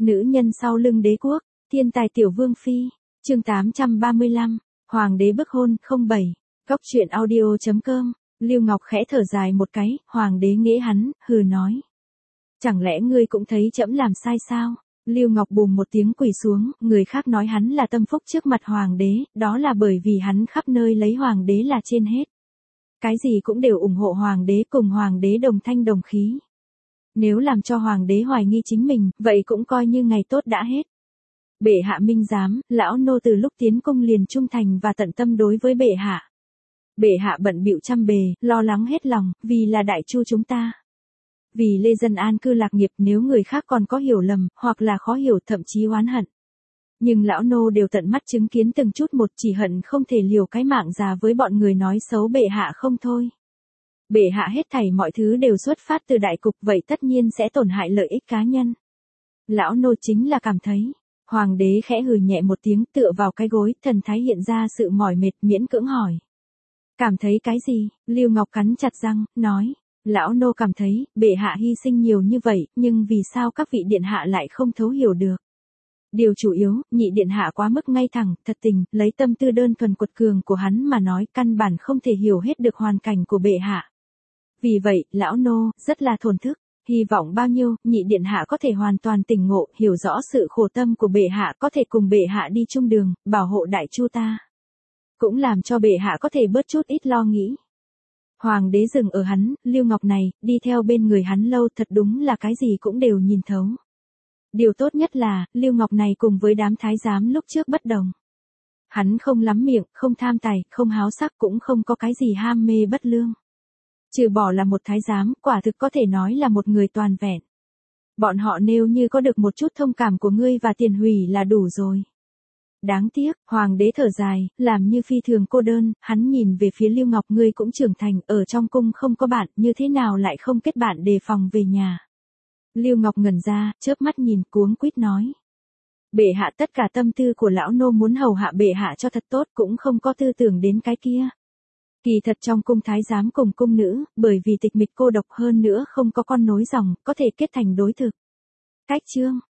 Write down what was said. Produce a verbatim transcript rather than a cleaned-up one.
Nữ nhân sau lưng đế quốc, thiên tài tiểu vương phi, chương tám trăm ba mươi lăm, hoàng đế bức hôn, không bảy, góc truyện audio chấm com, Lưu Ngọc khẽ thở dài một cái, hoàng đế nghễ hắn, hừ nói. Chẳng lẽ ngươi cũng thấy trẫm làm sai sao? Lưu Ngọc bùm một tiếng quỳ xuống, người khác nói hắn là tâm phúc trước mặt hoàng đế, đó là bởi vì hắn khắp nơi lấy hoàng đế là trên hết. Cái gì cũng đều ủng hộ hoàng đế, cùng hoàng đế đồng thanh đồng khí. Nếu làm cho hoàng đế hoài nghi chính mình, vậy cũng coi như ngày tốt đã hết. Bệ hạ minh giám, lão nô từ lúc tiến cung liền trung thành và tận tâm đối với bệ hạ. Bệ hạ bận bịu trăm bề, lo lắng hết lòng, vì là đại chu chúng ta. Vì lê dân an cư lạc nghiệp, nếu người khác còn có hiểu lầm, hoặc là khó hiểu, thậm chí oán hận. Nhưng lão nô đều tận mắt chứng kiến từng chút một, chỉ hận không thể liều cái mạng già với bọn người nói xấu bệ hạ không thôi. Bệ hạ hết thảy mọi thứ đều xuất phát từ đại cục, vậy tất nhiên sẽ tổn hại lợi ích cá nhân. Lão nô chính là cảm thấy. Hoàng đế khẽ hừ nhẹ một tiếng, tựa vào cái gối, thần thái hiện ra sự mỏi mệt, miễn cưỡng hỏi. Cảm thấy cái gì? Lưu Ngọc cắn chặt răng, nói. Lão nô cảm thấy, bệ hạ hy sinh nhiều như vậy, nhưng vì sao các vị điện hạ lại không thấu hiểu được? Điều chủ yếu, nhị điện hạ quá mức ngay thẳng, thật tình, lấy tâm tư đơn thuần quật cường của hắn mà nói, căn bản không thể hiểu hết được hoàn cảnh của bệ hạ. Vì vậy, lão nô, rất là thổn thức, hy vọng bao nhiêu, nhị điện hạ có thể hoàn toàn tỉnh ngộ, hiểu rõ sự khổ tâm của bệ hạ, có thể cùng bệ hạ đi chung đường, bảo hộ đại chu ta. Cũng làm cho bệ hạ có thể bớt chút ít lo nghĩ. Hoàng đế dừng ở hắn, Lưu Ngọc này, đi theo bên người hắn lâu, thật đúng là cái gì cũng đều nhìn thấu. Điều tốt nhất là, Lưu Ngọc này cùng với đám thái giám lúc trước bất đồng. Hắn không lắm miệng, không tham tài, không háo sắc, cũng không có cái gì ham mê bất lương. Trừ bỏ là một thái giám, quả thực có thể nói là một người toàn vẹn. Bọn họ nếu như có được một chút thông cảm của ngươi và tiền hủy là đủ rồi. Đáng tiếc, hoàng đế thở dài, làm như phi thường cô đơn, hắn nhìn về phía Lưu Ngọc, ngươi cũng trưởng thành, ở trong cung không có bạn, như thế nào lại không kết bạn đề phòng về nhà. Lưu Ngọc ngẩn ra, chớp mắt nhìn, cuống quýt nói. Bệ hạ, tất cả tâm tư của lão nô muốn hầu hạ bệ hạ cho thật tốt, cũng không có tư tưởng đến cái kia. Kỳ thật trong cung thái giám cùng cung nữ, bởi vì tịch mịch cô độc hơn nữa không có con nối dòng, có thể kết thành đối thực. Cách chương,